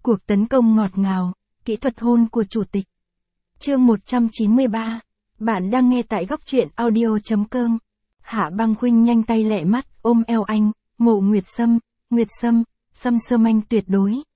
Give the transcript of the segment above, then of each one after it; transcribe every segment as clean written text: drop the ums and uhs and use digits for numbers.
Cuộc tấn công ngọt ngào, kỹ thuật hôn của chủ tịch. Chương 193. Bạn đang nghe tại góc truyện audio.com. Hạ Băng Khuynh nhanh tay lẹ mắt ôm eo anh, Mộ Nguyệt Sâm, Sâm Sâm anh tuyệt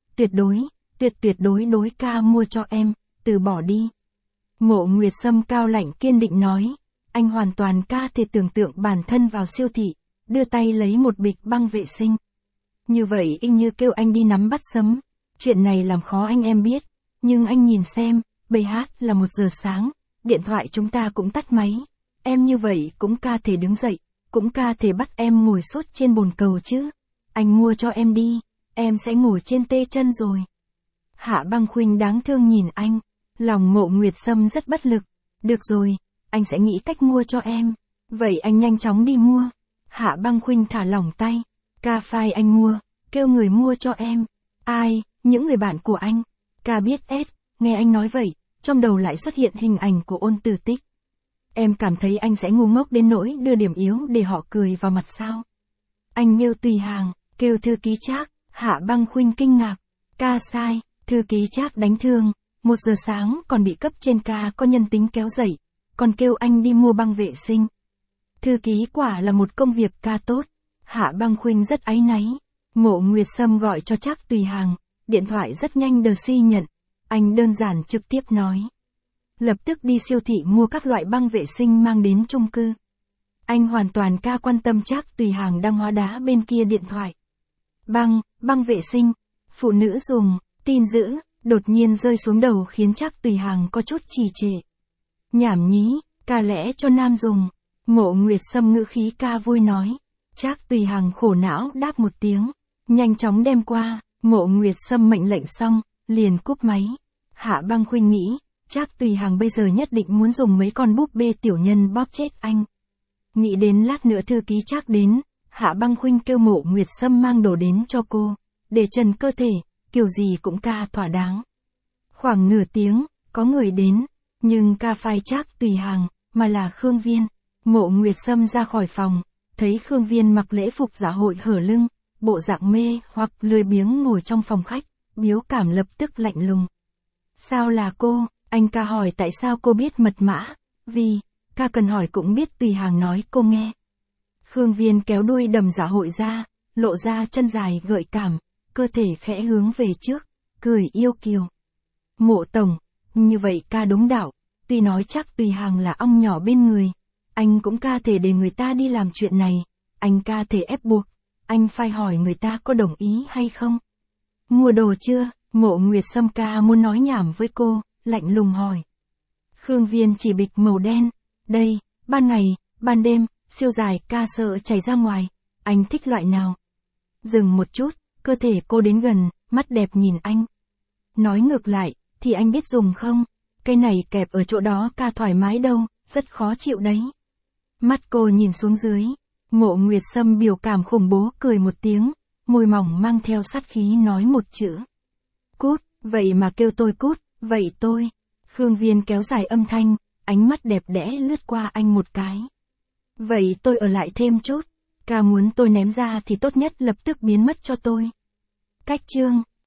đối đối ca mua cho em, từ bỏ đi. Mộ Nguyệt Sâm cao lạnh kiên định nói, anh hoàn toàn ca thể tưởng tượng bản thân vào siêu thị, đưa tay lấy một bịch băng vệ sinh. Như vậy y như kêu anh đi nắm bắt sấm. Chuyện này làm khó anh em biết, nhưng anh nhìn xem, bây hát là 1 giờ sáng, điện thoại chúng ta cũng tắt máy. Em như vậy cũng ca thể đứng dậy, cũng ca thể bắt em ngồi sốt trên bồn cầu chứ. Anh mua cho em đi, em sẽ ngồi trên tê chân rồi. Hạ Băng Khuynh đáng thương nhìn anh, lòng Mộ Nguyệt Sâm rất bất lực. Được rồi, anh sẽ nghĩ cách mua cho em. Vậy anh nhanh chóng đi mua. Hạ Băng Khuynh thả lỏng tay, ca phai anh mua, kêu người mua cho em. Ai? Những người bạn của anh. Ca biết ết, nghe anh nói vậy, trong đầu lại xuất hiện hình ảnh của Ôn Tử Tích. Em cảm thấy anh sẽ ngu ngốc đến nỗi đưa điểm yếu để họ cười vào mặt sao? Anh nêu tùy hàng, kêu thư ký Trác. Hạ Băng Khuynh kinh ngạc. Ca sai, thư ký Trác đánh thương, 1 giờ sáng còn bị cấp trên ca có nhân tính kéo dậy, còn kêu anh đi mua băng vệ sinh. Thư ký quả là một công việc ca tốt. Hạ Băng Khuynh rất áy náy. Mộ Nguyệt Sâm gọi cho Trác tùy hàng, điện thoại rất nhanh đờ si nhận. Anh đơn giản trực tiếp nói. Lập tức đi siêu thị mua các loại băng vệ sinh mang đến chung cư. Anh hoàn toàn ca quan tâm Trác tùy hàng đang hóa đá bên kia điện thoại. Băng vệ sinh, phụ nữ dùng, tin dữ, đột nhiên rơi xuống đầu khiến Trác tùy hàng có chút trì trệ. Nhảm nhí, ca lẽ cho nam dùng. Mộ Nguyệt Sâm ngữ khí ca vui nói. Trác tùy hàng khổ não đáp một tiếng, nhanh chóng đem qua. Mộ Nguyệt Sâm mệnh lệnh xong, liền cúp máy. Hạ Băng Khuynh nghĩ, Trác tùy hàng bây giờ nhất định muốn dùng mấy con búp bê tiểu nhân bóp chết anh. Nghĩ đến lát nữa thư ký Trác đến, Hạ Băng Khuynh kêu Mộ Nguyệt Sâm mang đồ đến cho cô, để trần cơ thể, kiểu gì cũng ca thỏa đáng. Khoảng nửa tiếng, có người đến, nhưng ca phai Trác tùy hàng, mà là Khương Viên. Mộ Nguyệt Sâm ra khỏi phòng, thấy Khương Viên mặc lễ phục dạ hội hở lưng, bộ dạng mê hoặc lười biếng ngồi trong phòng khách, biểu cảm lập tức lạnh lùng. Sao là cô? Anh ca hỏi tại sao cô biết mật mã. Vì, ca cần hỏi cũng biết tùy hàng nói cô nghe. Khương Viên kéo đuôi đầm dạ hội ra, lộ ra chân dài gợi cảm, cơ thể khẽ hướng về trước, cười yêu kiều. Mộ tổng, như vậy ca đúng đạo, tuy nói chắc tùy hàng là ong nhỏ bên người, anh cũng ca thể để người ta đi làm chuyện này, anh ca thể ép buộc, anh phải hỏi người ta có đồng ý hay không. Mua đồ chưa? Mộ Nguyệt Sâm ca muốn nói nhảm với cô, lạnh lùng hỏi. Khương Viên chỉ bịch màu đen, đây, ban ngày, ban đêm, siêu dài ca sợ chảy ra ngoài, anh thích loại nào? Dừng một chút, cơ thể cô đến gần, mắt đẹp nhìn anh. Nói ngược lại, thì anh biết dùng không? Cái này kẹp ở chỗ đó ca thoải mái đâu, rất khó chịu đấy. Mắt cô nhìn xuống dưới, Mộ Nguyệt Sâm biểu cảm khủng bố cười một tiếng, môi mỏng mang theo sát khí nói một chữ. Cút, vậy mà kêu tôi cút, vậy tôi. Khương Viên kéo dài âm thanh, ánh mắt đẹp đẽ lướt qua anh một cái. Vậy tôi ở lại thêm chút, ca muốn tôi ném ra thì tốt nhất lập tức biến mất cho tôi. Cách chương.